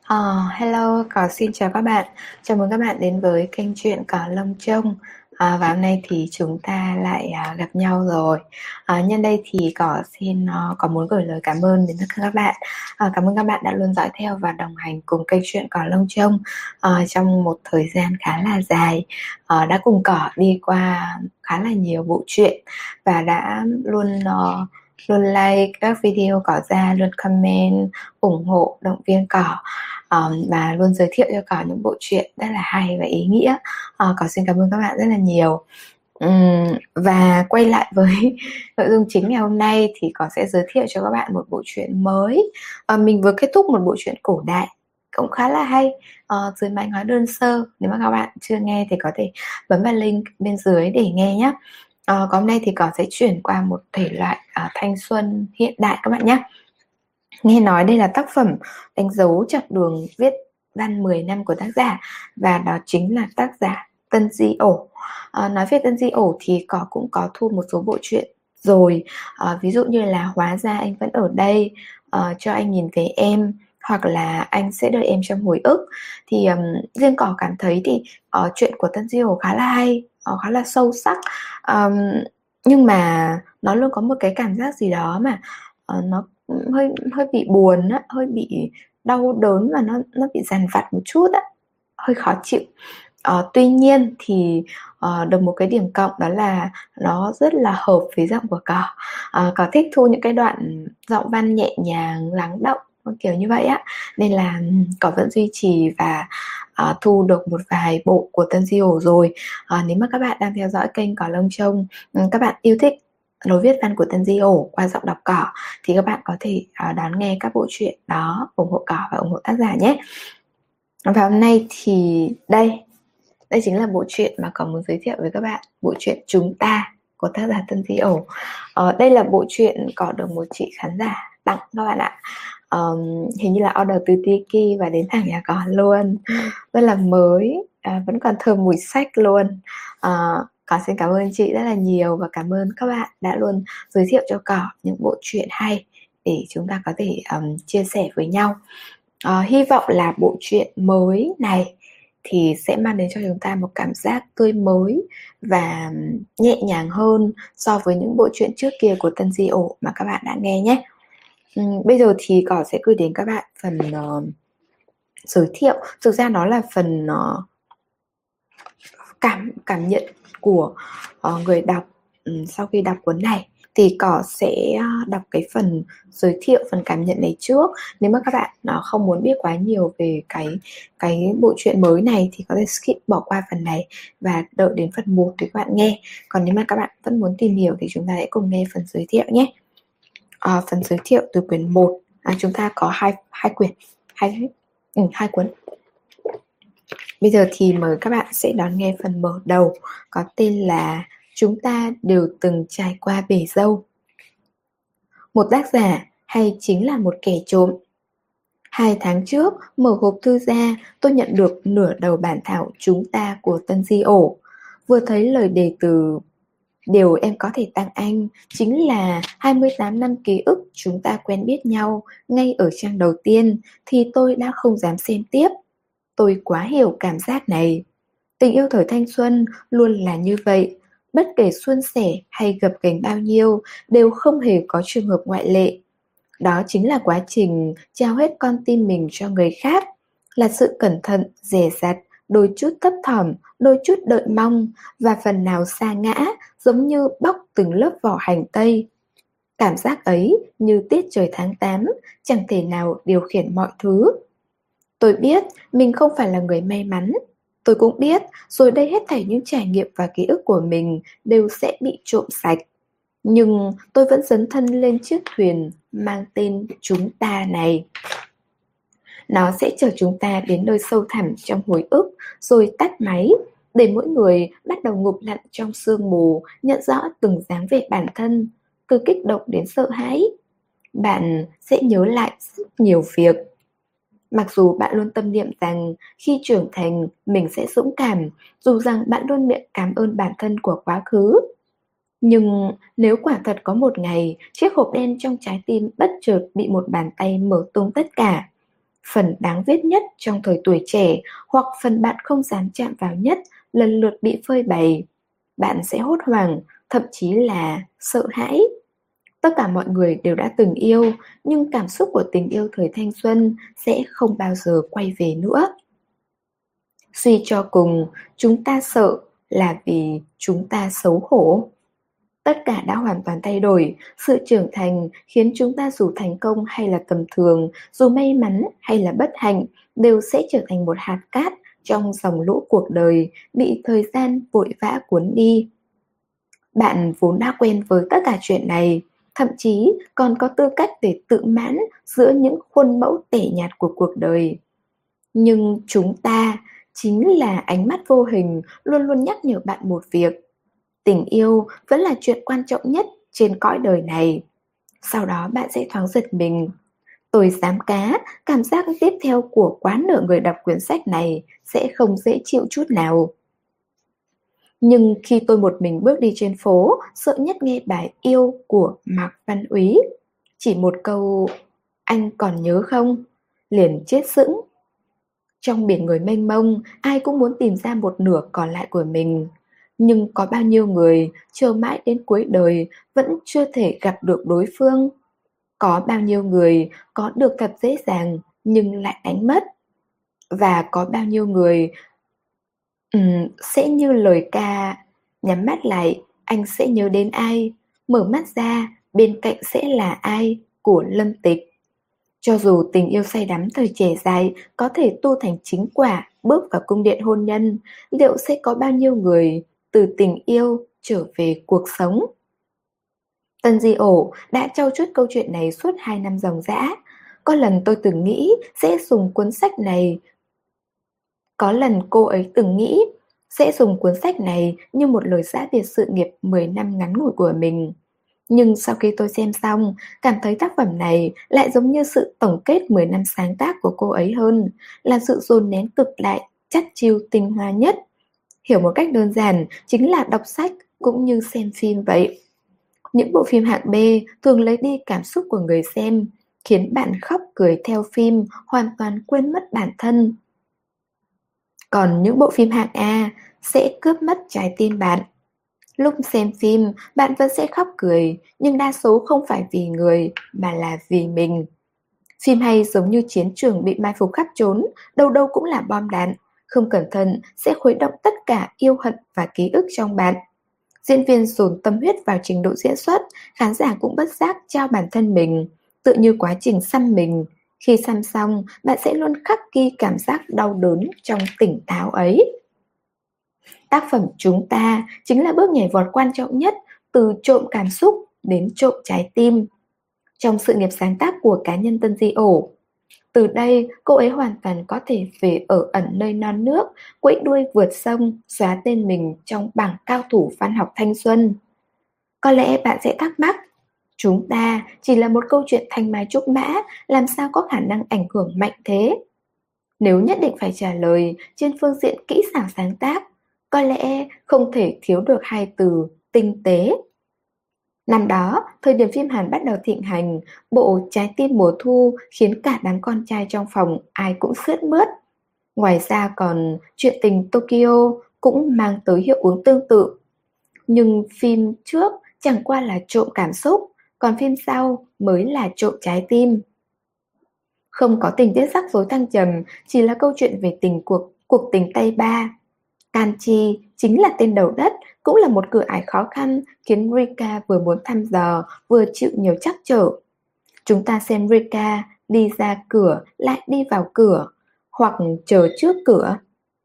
Hello, xin chào các bạn. Chào mừng các bạn đến với kênh truyện Cỏ Lông Trông. Và hôm nay thì chúng ta lại gặp nhau rồi. Nhân đây thì có muốn gửi lời cảm ơn đến tất cả các bạn. Cảm ơn các bạn đã luôn dõi theo và đồng hành cùng kênh truyện Cỏ Lông Trông trong một thời gian khá là dài. Đã cùng Cỏ đi qua khá là nhiều bộ truyện và đã luôn like các video Cỏ ra, luôn comment, ủng hộ, động viên Cỏ. Và luôn giới thiệu cho Cỏ những bộ truyện rất là hay và ý nghĩa. Cỏ xin cảm ơn các bạn rất là nhiều. Và quay lại với nội dung chính ngày hôm nay thì Cỏ sẽ giới thiệu cho các bạn một bộ truyện mới. Mình vừa kết thúc một bộ truyện cổ đại cũng khá là hay, Dưới mái ngói đơn sơ. Nếu mà các bạn chưa nghe thì có thể bấm vào link bên dưới để nghe nhé. Còn hôm nay thì Cỏ sẽ chuyển qua một thể loại thanh xuân hiện đại các bạn nhé. Nghe nói đây là tác phẩm đánh dấu chặng đường viết văn 10 năm của tác giả, và đó chính là tác giả Tân Di Ổ. Nói về Tân Di Ổ thì cũng có thu một số bộ truyện rồi, ví dụ như là Hóa ra anh vẫn ở đây, Cho anh nhìn về em, hoặc là Anh sẽ đợi em trong hồi ức. Thì riêng Cỏ cảm thấy thì chuyện của Tân Di Ổ khá là hay, khá là sâu sắc, nhưng mà nó luôn có một cái cảm giác gì đó mà nó hơi hơi bị buồn á, hơi bị đau đớn, và nó bị dằn vặt một chút á, hơi khó chịu. Tuy nhiên thì được một cái điểm cộng đó là nó rất là hợp với giọng của Cỏ. Cỏ thích thu những cái đoạn giọng văn nhẹ nhàng, lắng động kiểu như vậy á, nên là Cỏ vẫn duy trì và thu được một vài bộ của Tân Di Ổ rồi. Nếu mà các bạn đang theo dõi kênh Cỏ Lông Trông, các bạn yêu thích lối viết văn của Tân Di Ổ qua giọng đọc Cỏ, thì các bạn có thể đón nghe các bộ truyện đó, ủng hộ Cỏ và ủng hộ tác giả nhé. Và hôm nay thì đây chính là bộ truyện mà Cỏ muốn giới thiệu với các bạn, bộ truyện Chúng Ta của tác giả Tân Di Ổ. Đây là bộ truyện Cỏ được một chị khán giả tặng các bạn ạ. Hình như là order từ Tiki và đến thẳng nhà Cỏ luôn, rất là mới, vẫn còn thơm mùi sách luôn. Cỏ xin cảm ơn chị rất là nhiều, và cảm ơn các bạn đã luôn giới thiệu cho Cỏ những bộ truyện hay để chúng ta có thể chia sẻ với nhau. Hy vọng là bộ truyện mới này thì sẽ mang đến cho chúng ta một cảm giác tươi mới và nhẹ nhàng hơn so với những bộ truyện trước kia của Tân Di Ổ mà các bạn đã nghe nhé. Bây giờ thì Cỏ sẽ gửi đến các bạn phần giới thiệu. Thực ra nó là phần cảm nhận của người đọc sau khi đọc cuốn này. Thì Cỏ sẽ đọc cái phần giới thiệu, phần cảm nhận này trước. Nếu mà các bạn không muốn biết quá nhiều về cái bộ truyện mới này thì có thể skip, bỏ qua phần này và đợi đến phần 1 để các bạn nghe. Còn nếu mà các bạn vẫn muốn tìm hiểu thì chúng ta hãy cùng nghe phần giới thiệu nhé. Phần giới thiệu từ quyển 1, chúng ta có hai quyển, hai cuốn. Bây giờ thì mời các bạn sẽ đón nghe phần mở đầu có tên là Chúng ta đều từng trải qua bể dâu. Một tác giả hay chính là một kẻ trộm? 2 tháng trước, mở hộp thư ra, tôi nhận được nửa đầu bản thảo Chúng ta của Tân Di Ổ. Vừa thấy lời đề từ điều em có thể tặng anh chính là 28 năm ký ức chúng ta quen biết nhau ngay ở trang đầu tiên, thì tôi đã không dám xem tiếp. Tôi quá hiểu cảm giác này. Tình yêu thời thanh xuân luôn là như vậy. Bất kể suôn sẻ hay gập ghềnh bao nhiêu, đều không hề có trường hợp ngoại lệ. Đó chính là quá trình trao hết con tim mình cho người khác, là sự cẩn thận, dè dặt, đôi chút thấp thỏm, đôi chút đợi mong, và phần nào sa ngã, giống như bóc từng lớp vỏ hành tây. Cảm giác ấy như tiết trời tháng 8, chẳng thể nào điều khiển mọi thứ. Tôi biết mình không phải là người may mắn. Tôi cũng biết rồi đây hết thảy những trải nghiệm và ký ức của mình đều sẽ bị trộm sạch. Nhưng tôi vẫn dấn thân lên chiếc thuyền mang tên Chúng Ta này. Nó sẽ chở chúng ta đến nơi sâu thẳm trong hồi ức, rồi tắt máy, để mỗi người bắt đầu ngụp lặn trong sương mù, nhận rõ từng dáng vẻ bản thân, từ kích động đến sợ hãi. Bạn sẽ nhớ lại rất nhiều việc. Mặc dù bạn luôn tâm niệm rằng khi trưởng thành mình sẽ dũng cảm, dù rằng bạn luôn miệng cảm ơn bản thân của quá khứ. Nhưng nếu quả thật có một ngày chiếc hộp đen trong trái tim bất chợt bị một bàn tay mở tung tất cả, phần đáng viết nhất trong thời tuổi trẻ hoặc phần bạn không dám chạm vào nhất lần lượt bị phơi bày. Bạn sẽ hốt hoảng, thậm chí là sợ hãi. Tất cả mọi người đều đã từng yêu, nhưng cảm xúc của tình yêu thời thanh xuân sẽ không bao giờ quay về nữa. Suy cho cùng, chúng ta sợ là vì chúng ta xấu hổ. Tất cả đã hoàn toàn thay đổi, sự trưởng thành khiến chúng ta dù thành công hay là tầm thường, dù may mắn hay là bất hạnh, đều sẽ trở thành một hạt cát trong dòng lũ cuộc đời, bị thời gian vội vã cuốn đi. Bạn vốn đã quen với tất cả chuyện này, thậm chí còn có tư cách để tự mãn giữa những khuôn mẫu tẻ nhạt của cuộc đời. Nhưng chúng ta chính là ánh mắt vô hình luôn luôn nhắc nhở bạn một việc. Tình yêu vẫn là chuyện quan trọng nhất trên cõi đời này. Sau đó bạn sẽ thoáng giật mình. Tôi dám cá, cảm giác tiếp theo của quá nửa người đọc quyển sách này sẽ không dễ chịu chút nào. Nhưng khi tôi một mình bước đi trên phố, sợ nhất nghe bài Yêu của Mạc Văn Úy. Chỉ một câu "Anh còn nhớ không?" liền chết sững. Trong biển người mênh mông, ai cũng muốn tìm ra một nửa còn lại của mình. Nhưng có bao nhiêu người chờ mãi đến cuối đời vẫn chưa thể gặp được đối phương. Có bao nhiêu người có được thật dễ dàng nhưng lại đánh mất. Và có bao nhiêu người sẽ như lời ca nhắm mắt lại, anh sẽ nhớ đến ai, mở mắt ra, bên cạnh sẽ là ai của Lâm Tịch. Cho dù tình yêu say đắm thời trẻ dài có thể tu thành chính quả, bước vào cung điện hôn nhân, liệu sẽ có bao nhiêu người từ tình yêu trở về cuộc sống? Tân Di Ổ đã trau chuốt câu chuyện này suốt 2 năm ròng rã. Có lần tôi từng nghĩ sẽ dùng cuốn sách này Có lần cô ấy từng nghĩ sẽ dùng cuốn sách này như một lời giã biệt sự nghiệp 10 năm ngắn ngủi của mình. Nhưng sau khi tôi xem xong, cảm thấy tác phẩm này lại giống như sự tổng kết 10 năm sáng tác của cô ấy hơn, là sự dồn nén cực lại, chắt chiu tinh hoa nhất. Hiểu một cách đơn giản chính là đọc sách cũng như xem phim vậy. Những bộ phim hạng B thường lấy đi cảm xúc của người xem, khiến bạn khóc cười theo phim, hoàn toàn quên mất bản thân. Còn những bộ phim hạng A sẽ cướp mất trái tim bạn. Lúc xem phim, bạn vẫn sẽ khóc cười, nhưng đa số không phải vì người, mà là vì mình. Phim hay giống như chiến trường bị mai phục khắp trốn, đâu đâu cũng là bom đạn. Không cẩn thận sẽ khuấy động tất cả yêu hận và ký ức trong bạn. Diễn viên dồn tâm huyết vào trình độ diễn xuất, khán giả cũng bất giác trao bản thân mình, tự như quá trình xăm mình. Khi xăm xong, bạn sẽ luôn khắc ghi cảm giác đau đớn trong tỉnh táo ấy. Tác phẩm Chúng Ta chính là bước nhảy vọt quan trọng nhất từ trộm cảm xúc đến trộm trái tim trong sự nghiệp sáng tác của cá nhân Tân Di Ổ. Từ đây, cô ấy hoàn toàn có thể về ở ẩn nơi non nước, quẫy đuôi vượt sông, xóa tên mình trong bảng cao thủ văn học thanh xuân. Có lẽ bạn sẽ thắc mắc, Chúng Ta chỉ là một câu chuyện thanh mai trúc mã, làm sao có khả năng ảnh hưởng mạnh thế? Nếu nhất định phải trả lời trên phương diện kỹ xảo sáng tác, có lẽ không thể thiếu được hai từ tinh tế. Năm đó, thời điểm phim Hàn bắt đầu thịnh hành, bộ Trái tim mùa thu khiến cả đám con trai trong phòng ai cũng sướt mướt. Ngoài ra còn Chuyện tình Tokyo cũng mang tới hiệu ứng tương tự. Nhưng phim trước chẳng qua là trộm cảm xúc, còn phim sau mới là trộm trái tim. Không có tình tiết rắc rối thăng trầm, chỉ là câu chuyện về cuộc tình tay ba. Kanchi chính là tên đầu đất, cũng là một cửa ải khó khăn khiến Rika vừa muốn thăm dò, vừa chịu nhiều trắc trở. Chúng ta xem Rika đi ra cửa lại đi vào cửa, hoặc chờ trước cửa.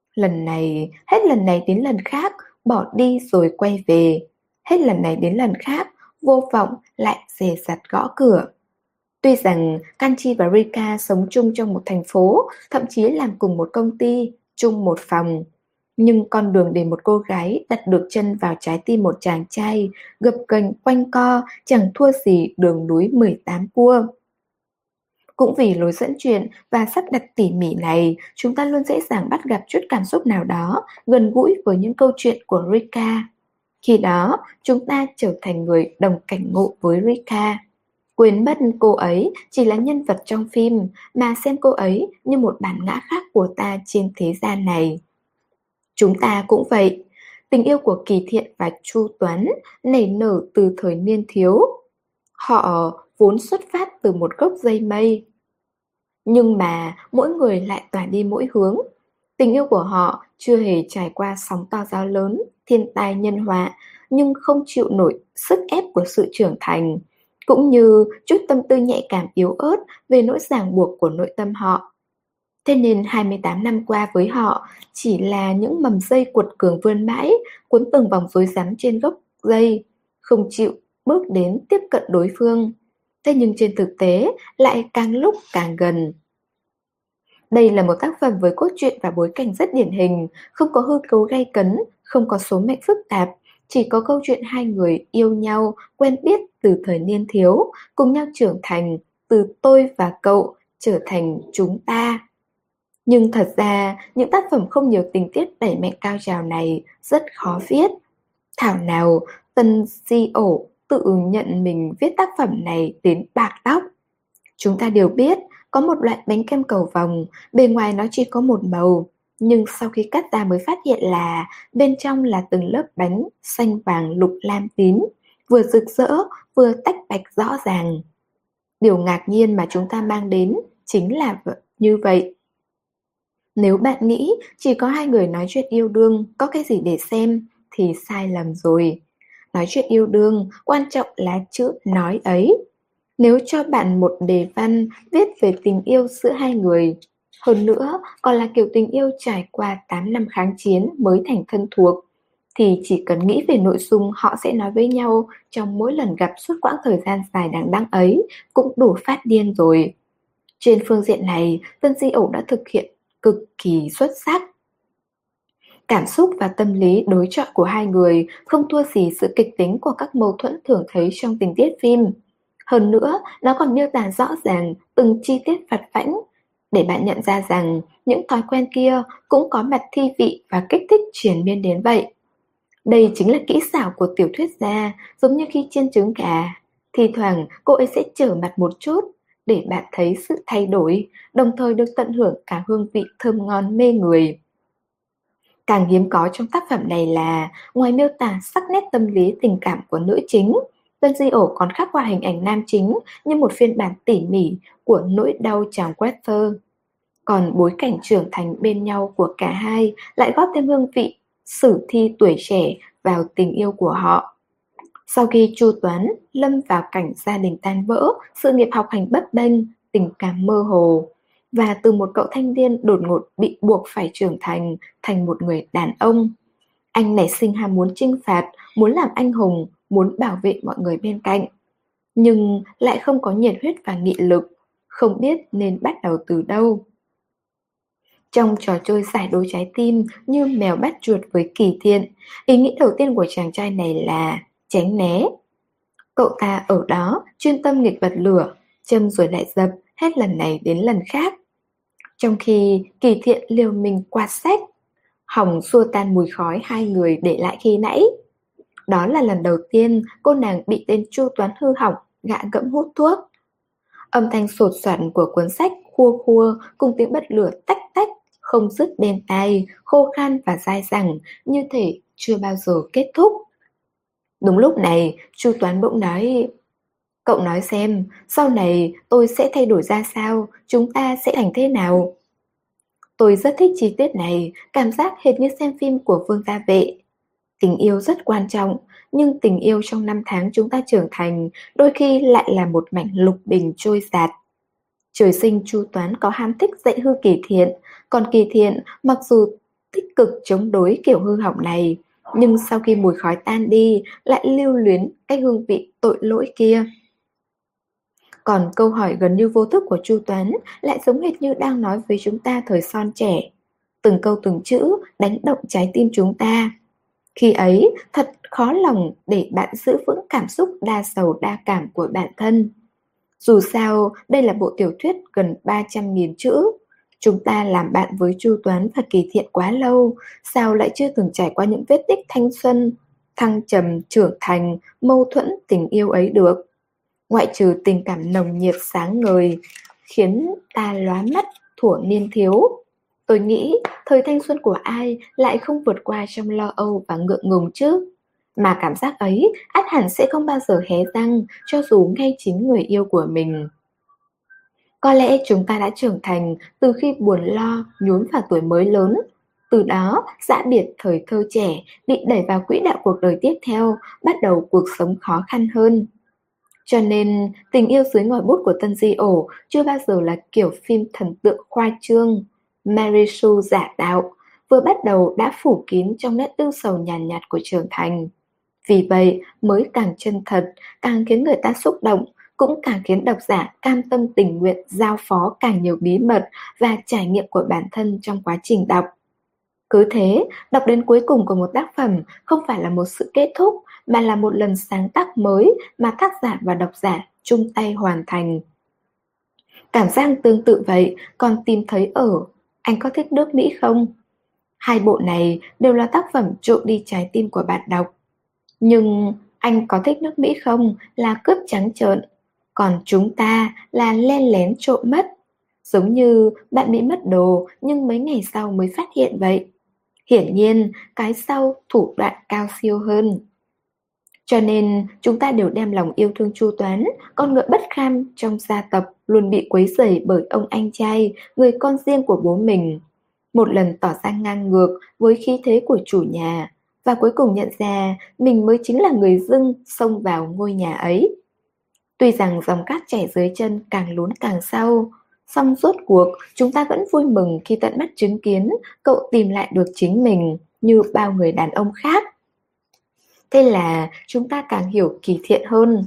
Hết lần này đến lần khác, bỏ đi rồi quay về. Hết lần này đến lần khác, vô vọng lại dè dặt gõ cửa. Tuy rằng Kanchi và Rika sống chung trong một thành phố, thậm chí làm cùng một công ty, chung một phòng, nhưng con đường để một cô gái đặt được chân vào trái tim một chàng trai gập ghềnh quanh co chẳng thua gì đường núi 18 cua. Cũng vì lối dẫn chuyện và sắp đặt tỉ mỉ này, chúng ta luôn dễ dàng bắt gặp chút cảm xúc nào đó gần gũi với những câu chuyện của Rika. Khi đó, chúng ta trở thành người đồng cảnh ngộ với Rika. Quên mất cô ấy chỉ là nhân vật trong phim, mà xem cô ấy như một bản ngã khác của ta trên thế gian này. Chúng ta cũng vậy. Tình yêu của Kỳ Thiện và Chu Tuấn nảy nở từ thời niên thiếu. Họ vốn xuất phát từ một gốc dây mây. Nhưng mà mỗi người lại tỏa đi mỗi hướng. Tình yêu của họ chưa hề trải qua sóng to gió lớn, thiên tai nhân họa, nhưng không chịu nổi sức ép của sự trưởng thành, cũng như chút tâm tư nhạy cảm yếu ớt về nỗi ràng buộc của nội tâm họ. Thế nên 28 năm qua với họ chỉ là những mầm dây cuột cường vươn mãi, cuốn từng vòng rối rắm trên gốc dây, không chịu bước đến tiếp cận đối phương. Thế nhưng trên thực tế lại càng lúc càng gần. Đây là một tác phẩm với cốt truyện và bối cảnh rất điển hình, không có hư cấu gay cấn, không có số mệnh phức tạp, chỉ có câu chuyện hai người yêu nhau, quen biết từ thời niên thiếu, cùng nhau trưởng thành, từ tôi và cậu trở thành chúng ta. Nhưng thật ra, những tác phẩm không nhiều tình tiết đẩy mạnh cao trào này rất khó viết. Thảo nào Tân Di Ổ tự nhận mình viết tác phẩm này đến bạc tóc. Chúng ta đều biết, có một loại bánh kem cầu vồng, bề ngoài nó chỉ có một màu, nhưng sau khi cắt ra mới phát hiện là bên trong là từng lớp bánh xanh vàng lục lam tím, vừa rực rỡ, vừa tách bạch rõ ràng. Điều ngạc nhiên mà chúng ta mang đến chính là như vậy. Nếu bạn nghĩ chỉ có hai người nói chuyện yêu đương có cái gì để xem thì sai lầm rồi. Nói chuyện yêu đương, quan trọng là chữ nói ấy. Nếu cho bạn một đề văn viết về tình yêu giữa hai người, hơn nữa còn là kiểu tình yêu trải qua 8 năm kháng chiến mới thành thân thuộc, thì chỉ cần nghĩ về nội dung họ sẽ nói với nhau trong mỗi lần gặp suốt quãng thời gian dài đằng đẵng ấy cũng đủ phát điên rồi. Trên phương diện này, Tân Di Ẩu đã thực hiện cực kỳ xuất sắc. Cảm xúc và tâm lý đối chọi của hai người không thua gì sự kịch tính của các mâu thuẫn thường thấy trong tình tiết phim. Hơn nữa, nó còn miêu tả rõ ràng từng chi tiết vặt vãnh, để bạn nhận ra rằng những thói quen kia cũng có mặt thi vị và kích thích triền miên đến vậy. Đây chính là kỹ xảo của tiểu thuyết gia, giống như khi chiên trứng gà. Thì thoảng cô ấy sẽ trở mặt một chút, để bạn thấy sự thay đổi, đồng thời được tận hưởng cả hương vị thơm ngon mê người. Càng hiếm có trong tác phẩm này là, ngoài miêu tả sắc nét tâm lý tình cảm của nữ chính, Tân Di Ổ còn khắc họa hình ảnh nam chính như một phiên bản tỉ mỉ của nỗi đau chàng Werther. Còn bối cảnh trưởng thành bên nhau của cả hai lại góp thêm hương vị sử thi tuổi trẻ vào tình yêu của họ. Sau khi Chu Tuấn lâm vào cảnh gia đình tan vỡ, sự nghiệp học hành bấp bênh, tình cảm mơ hồ, và từ một cậu thanh niên đột ngột bị buộc phải trưởng thành một người đàn ông, anh nảy sinh ham muốn chinh phạt, muốn làm anh hùng, muốn bảo vệ mọi người bên cạnh, nhưng lại không có nhiệt huyết và nghị lực, không biết nên bắt đầu từ đâu. Trong trò chơi giải đố trái tim như mèo bắt chuột với Kỳ Thiện, ý nghĩ đầu tiên của chàng trai này là tránh né. Cậu ta ở đó chuyên tâm nghịch bật lửa, châm rồi lại dập, hết lần này đến lần khác. Trong khi Kỳ Thiện liều mình quạt xách, hòng xua tan mùi khói hai người để lại khi nãy. Đó là lần đầu tiên cô nàng bị tên Chu Toán hư hỏng, gạ gẫm hút thuốc. Âm thanh sột soạt của cuốn sách khua khua cùng tiếng bật lửa tách tách không dứt bên tai, khô khan và dai dẳng, như thể chưa bao giờ kết thúc. Đúng lúc này, Chu Toán bỗng nói: "Cậu nói xem, sau này tôi sẽ thay đổi ra sao, chúng ta sẽ thành thế nào?" Tôi rất thích chi tiết này, cảm giác hệt như xem phim của Vương Gia Vệ. Tình yêu rất quan trọng, nhưng tình yêu trong năm tháng chúng ta trưởng thành đôi khi lại là một mảnh lục bình trôi dạt. Trời sinh Chu Toán có ham thích dạy hư Kỳ Thiện, còn Kỳ Thiện mặc dù tích cực chống đối kiểu hư hỏng này, nhưng sau khi mùi khói tan đi lại lưu luyến cái hương vị tội lỗi kia. Còn câu hỏi gần như vô thức của Chu Toán lại giống hệt như đang nói với chúng ta thời son trẻ. Từng câu từng chữ đánh động trái tim chúng ta. Khi ấy, thật khó lòng để bạn giữ vững cảm xúc đa sầu đa cảm của bản thân. Dù sao, đây là bộ tiểu thuyết gần 300.000 chữ. Chúng ta làm bạn với Chu Toán và Kỳ Thiện quá lâu, sao lại chưa từng trải qua những vết tích thanh xuân, thăng trầm, trưởng thành, mâu thuẫn tình yêu ấy được. Ngoại trừ tình cảm nồng nhiệt sáng ngời, khiến ta lóa mắt thuở niên thiếu. Tôi nghĩ thời thanh xuân của ai lại không vượt qua trong lo âu và ngượng ngùng chứ. Mà cảm giác ấy ắt hẳn sẽ không bao giờ hé răng cho dù ngay chính người yêu của mình. Có lẽ chúng ta đã trưởng thành từ khi buồn lo nhún vào tuổi mới lớn. Từ đó, giã biệt thời thơ trẻ, bị đẩy vào quỹ đạo cuộc đời tiếp theo, bắt đầu cuộc sống khó khăn hơn. Cho nên, tình yêu dưới ngòi bút của Tân Di Ổ chưa bao giờ là kiểu phim thần tượng khoa trương, Mary Sue giả tạo, vừa bắt đầu đã phủ kín trong nét ưu sầu nhàn nhạt của trưởng thành. Vì vậy mới càng chân thật, càng khiến người ta xúc động, cũng càng khiến độc giả cam tâm tình nguyện giao phó càng nhiều bí mật và trải nghiệm của bản thân trong quá trình đọc. Cứ thế, đọc đến cuối cùng của một tác phẩm không phải là một sự kết thúc, mà là một lần sáng tác mới mà tác giả và độc giả chung tay hoàn thành. Cảm giác tương tự vậy còn tìm thấy ở Anh có thích nước Mỹ không? Hai bộ này đều là tác phẩm trộm đi trái tim của bạn đọc. Nhưng Anh có thích nước Mỹ không là cướp trắng trợn, còn chúng ta là len lén trộm mất. Giống như bạn bị mất đồ nhưng mấy ngày sau mới phát hiện vậy. Hiển nhiên, cái sau thủ đoạn cao siêu hơn. Cho nên, chúng ta đều đem lòng yêu thương chu toán, con ngựa bất kham trong gia tộc luôn bị quấy rầy bởi ông anh trai, người con riêng của bố mình. Một lần tỏ ra ngang ngược với khí thế của chủ nhà, và cuối cùng nhận ra mình mới chính là người dưng xông vào ngôi nhà ấy. Tuy rằng dòng cát chảy dưới chân càng lún càng sâu, song rốt cuộc chúng ta vẫn vui mừng khi tận mắt chứng kiến cậu tìm lại được chính mình như bao người đàn ông khác. Thế là chúng ta càng hiểu Kỳ Thiện hơn.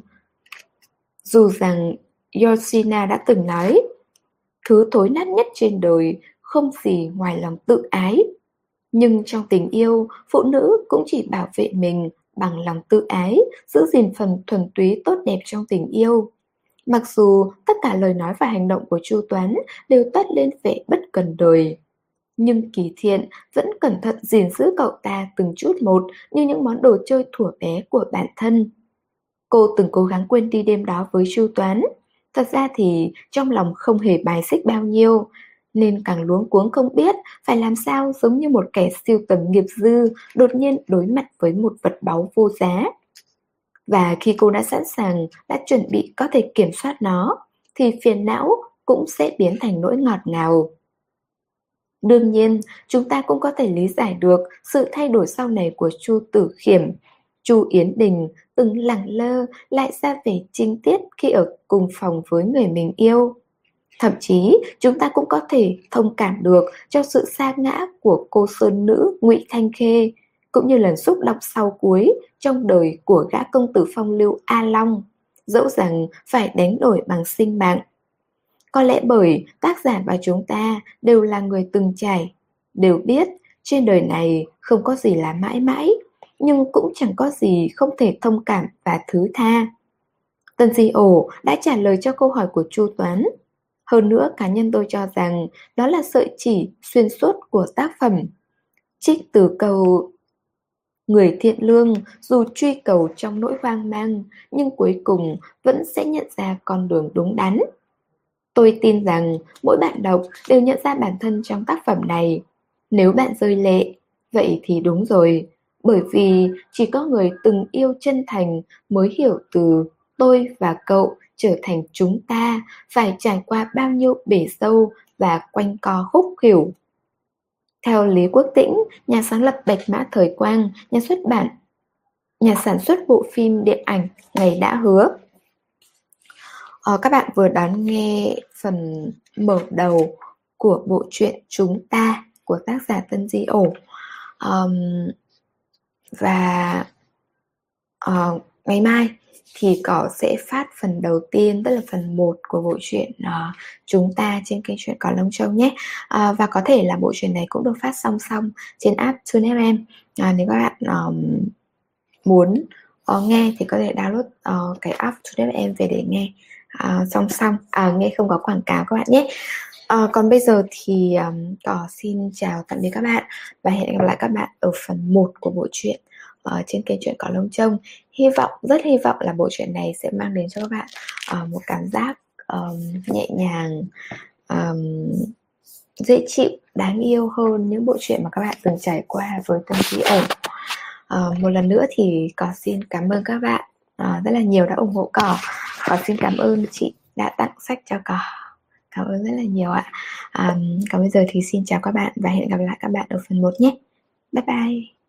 Dù rằng Yoshina đã từng nói, thứ thối nát nhất trên đời không gì ngoài lòng tự ái. Nhưng trong tình yêu, phụ nữ cũng chỉ bảo vệ mình bằng lòng tự ái, giữ gìn phần thuần túy tốt đẹp trong tình yêu. Mặc dù tất cả lời nói và hành động của Chu Toán đều toát lên vẻ bất cần đời, nhưng Kỳ Thiện vẫn cẩn thận gìn giữ cậu ta từng chút một như những món đồ chơi thuở bé của bản thân. Cô từng cố gắng quên đi đêm đó với Chu Toán. Thật ra thì trong lòng không hề bài xích bao nhiêu, nên càng luống cuống không biết phải làm sao, giống như một kẻ sưu tầm nghiệp dư đột nhiên đối mặt với một vật báu vô giá. Và khi cô đã sẵn sàng, đã chuẩn bị có thể kiểm soát nó, thì phiền não cũng sẽ biến thành nỗi ngọt ngào. Đương nhiên, chúng ta cũng có thể lý giải được sự thay đổi sau này của Chu Tử Khiểm. Chu Yến Đình từng lẳng lơ lại ra vẻ trinh tiết khi ở cùng phòng với người mình yêu. Thậm chí, chúng ta cũng có thể thông cảm được cho sự sa ngã của cô sơn nữ Ngụy Thanh Khê, cũng như lần xúc động sau cuối trong đời của gã công tử phong lưu A Long, dẫu rằng phải đánh đổi bằng sinh mạng. Có lẽ bởi tác giả và chúng ta đều là người từng trải, đều biết trên đời này không có gì là mãi mãi, nhưng cũng chẳng có gì không thể thông cảm và thứ tha. Tân Di Ổ đã trả lời cho câu hỏi của Chu Toán. Hơn nữa, cá nhân tôi cho rằng đó là sợi chỉ xuyên suốt của tác phẩm. Trích từ câu: người thiện lương dù truy cầu trong nỗi hoang mang, nhưng cuối cùng vẫn sẽ nhận ra con đường đúng đắn. Tôi tin rằng mỗi bạn đọc đều nhận ra bản thân trong tác phẩm này. Nếu bạn rơi lệ, vậy thì đúng rồi. Bởi vì chỉ có người từng yêu chân thành mới hiểu từ tôi và cậu trở thành chúng ta phải trải qua bao nhiêu bể sâu và quanh co khúc khỉu. Theo Lý Quốc Tĩnh, nhà sáng lập Bạch Mã Thời Quang, nhà sản xuất bộ phim điện ảnh Ngày Đã Hứa. Các bạn vừa đón nghe phần mở đầu của bộ truyện Chúng Ta của tác giả Tân Di Ổ. Và ngày mai thì Cỏ sẽ phát phần đầu tiên, tức là phần 1 của bộ truyện Chúng Ta trên kênh truyện Cỏ Lông Châu nhé. Và có thể là bộ truyện này cũng được phát song song trên app TuneFM. Nếu các bạn muốn nghe thì có thể download cái app TuneFM về để nghe song song, nghe không có quảng cáo các bạn nhé. Còn bây giờ thì Cỏ xin chào tạm biệt các bạn và hẹn gặp lại các bạn ở phần 1 của bộ truyện trên kênh Chuyện Có Lông Trông. Rất hy vọng là bộ truyện này sẽ mang đến cho các bạn một cảm giác nhẹ nhàng, dễ chịu, đáng yêu hơn những bộ truyện mà các bạn từng trải qua với Tâm Trí Ổn. Một lần nữa thì Cỏ xin cảm ơn các bạn rất là nhiều đã ủng hộ Cỏ. Cỏ xin cảm ơn chị đã tặng sách cho Cỏ. Cảm ơn rất là nhiều ạ. Còn bây giờ thì xin chào các bạn và hẹn gặp lại các bạn ở phần 1 nhé. Bye bye.